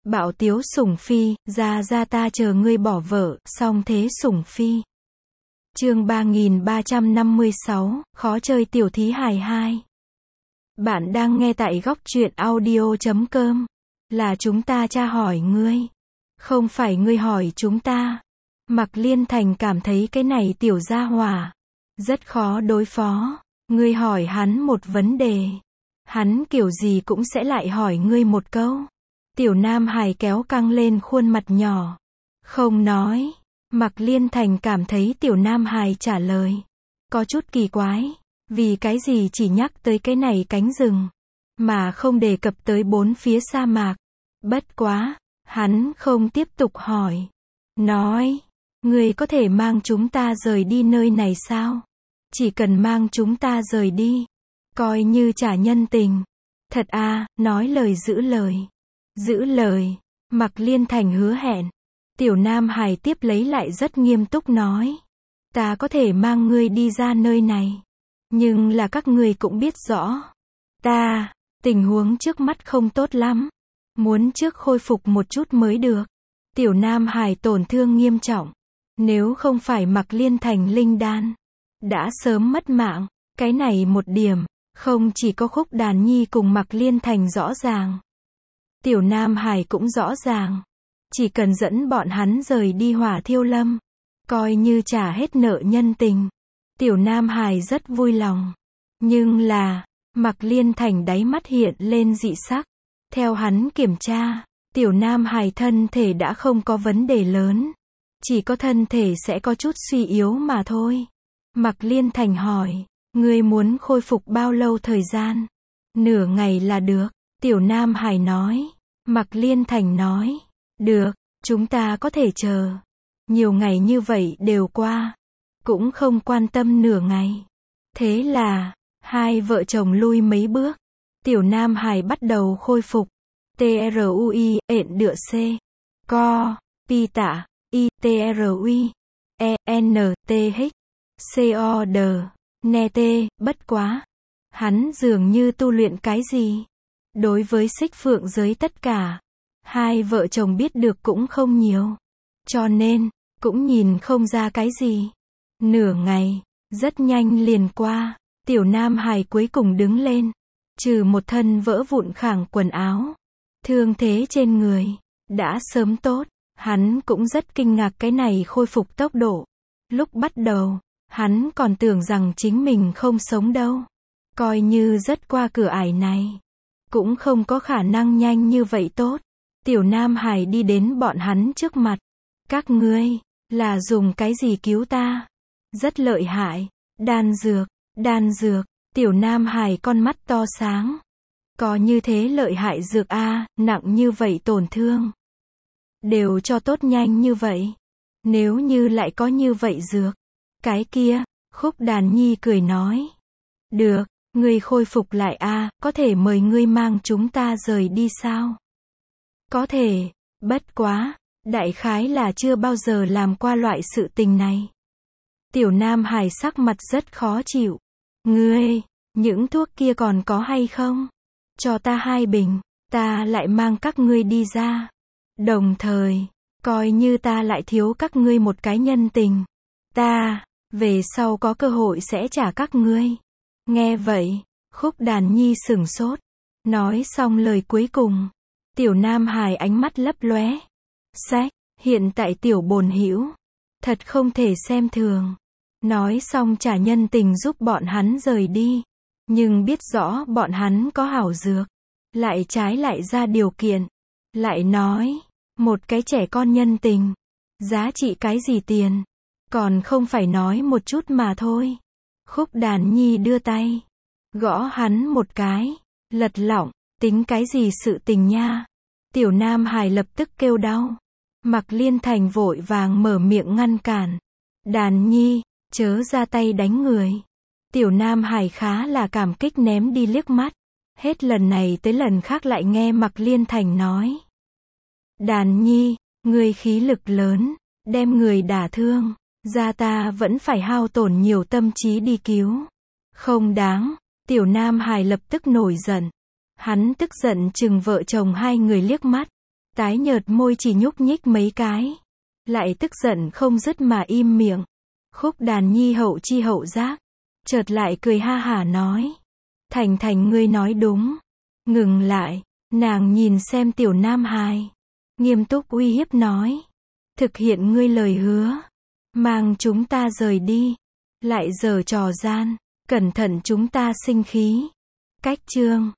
Bạo tiếu sủng phi, ra ta chờ ngươi bỏ vợ, song thế sủng phi. Chương 3356, khó chơi tiểu thí hài 2. Bạn đang nghe tại góc truyện audio.com. Là chúng ta tra hỏi ngươi. Không phải ngươi hỏi chúng ta. Mạc Liên Thành cảm thấy cái này tiểu gia hỏa rất khó đối phó. Ngươi hỏi hắn một vấn đề, hắn kiểu gì cũng sẽ lại hỏi ngươi một câu. Tiểu Nam Hải kéo căng lên khuôn mặt nhỏ, không nói. Mạc Liên Thành cảm thấy Tiểu Nam Hải trả lời có chút kỳ quái, vì cái gì chỉ nhắc tới cái này cánh rừng, mà không đề cập tới bốn phía sa mạc. Bất quá, hắn không tiếp tục hỏi. Nói, ngươi có thể mang chúng ta rời đi nơi này sao? Chỉ cần mang chúng ta rời đi, coi như trả nhân tình. Thật à, nói lời giữ lời. Giữ lời. Mạc Liên Thành hứa hẹn. Tiểu Nam Hải tiếp lấy lại rất nghiêm túc nói. Ta có thể mang ngươi đi ra nơi này. Nhưng là các ngươi cũng biết rõ. Tình huống trước mắt không tốt lắm. Muốn trước khôi phục một chút mới được. Tiểu Nam Hải tổn thương nghiêm trọng. Nếu không phải Mạc Liên Thành linh đan, đã sớm mất mạng. Cái này một điểm, không chỉ có Khúc Đàn Nhi cùng Mạc Liên Thành rõ ràng. Tiểu Nam Hải cũng rõ ràng. Chỉ cần dẫn bọn hắn rời đi Hỏa Thiêu Lâm, coi như trả hết nợ nhân tình. Tiểu Nam Hải rất vui lòng. Nhưng là, Mạc Liên Thành đáy mắt hiện lên dị sắc. Theo hắn kiểm tra, Tiểu Nam Hải thân thể đã không có vấn đề lớn. Chỉ có thân thể sẽ có chút suy yếu mà thôi. Mạc Liên Thành hỏi, ngươi muốn khôi phục bao lâu thời gian? Nửa ngày là được. Tiểu Nam Hải nói. Mạc Liên Thành nói, được, chúng ta có thể chờ. Nhiều ngày như vậy đều qua, cũng không quan tâm nửa ngày. Thế là, hai vợ chồng lui mấy bước. Tiểu Nam Hải bắt đầu khôi phục. TRUI, ện đựa C. Co, pi tạ, I, TRUI, E, N, T, H, CO, D, N, T, bất quá. Hắn dường như tu luyện cái gì? Đối với Xích Phượng giới tất cả, hai vợ chồng biết được cũng không nhiều. Cho nên, cũng nhìn không ra cái gì. Nửa ngày, rất nhanh liền qua. Tiểu Nam Hải cuối cùng đứng lên. Trừ một thân vỡ vụn khảng quần áo, thương thế trên người đã sớm tốt. Hắn cũng rất kinh ngạc cái này khôi phục tốc độ. Lúc bắt đầu, hắn còn tưởng rằng chính mình không sống đâu. Coi như rất qua cửa ải này, cũng không có khả năng nhanh như vậy tốt. Tiểu Nam Hải đi đến bọn hắn trước mặt. Các ngươi, là dùng cái gì cứu ta? Rất lợi hại. Đan dược. Tiểu Nam Hải con mắt to sáng. Có như thế lợi hại dược a, nặng như vậy tổn thương. Đều cho tốt nhanh như vậy. Nếu như lại có như vậy dược. Cái kia, Khúc Đàn Nhi cười nói. Được, ngươi khôi phục lại a, có thể mời ngươi mang chúng ta rời đi sao? Có thể, bất quá, đại khái là chưa bao giờ làm qua loại sự tình này. Tiểu Nam Hải sắc mặt rất khó chịu. Ngươi, những thuốc kia còn có hay không? Cho ta 2 bình, ta lại mang các ngươi đi ra. Đồng thời, coi như ta lại thiếu các ngươi một cái nhân tình. Ta, về sau có cơ hội sẽ trả các ngươi. Nghe vậy, Khúc Đàn Nhi sửng sốt. Nói xong lời cuối cùng, Tiểu Nam Hải ánh mắt lấp lóe. Sách, hiện tại tiểu bồn hữu, thật không thể xem thường. Nói xong trả nhân tình giúp bọn hắn rời đi. Nhưng biết rõ bọn hắn có hảo dược, lại trái lại ra điều kiện. Lại nói, một cái trẻ con nhân tình, giá trị cái gì tiền? Còn không phải nói một chút mà thôi. Khúc Đàn Nhi đưa tay, gõ hắn một cái, lật lọng, tính cái gì sự tình nha? Tiểu Nam Hải lập tức kêu đau. Mạc Liên Thành vội vàng mở miệng ngăn cản. Đàn Nhi, chớ ra tay đánh người. Tiểu Nam Hải khá là cảm kích ném đi liếc mắt. Hết lần này tới lần khác lại nghe Mạc Liên Thành nói. Đàn Nhi, ngươi khí lực lớn, đem người đả thương. Ra ta vẫn phải hao tổn nhiều tâm trí đi cứu. Không đáng. Tiểu Nam Hải lập tức nổi giận. Hắn tức giận chừng vợ chồng hai người liếc mắt. Tái nhợt môi chỉ nhúc nhích mấy cái. Lại tức giận không dứt mà im miệng. Khúc Đàn Nhi hậu chi hậu giác. Chợt lại cười ha hả nói. Thành Thành ngươi nói đúng. Ngừng lại. Nàng nhìn xem Tiểu Nam Hài. Nghiêm túc uy hiếp nói. Thực hiện ngươi lời hứa. Mang chúng ta rời đi. Lại giở trò gian. Cẩn thận chúng ta sinh khí. Cách chương.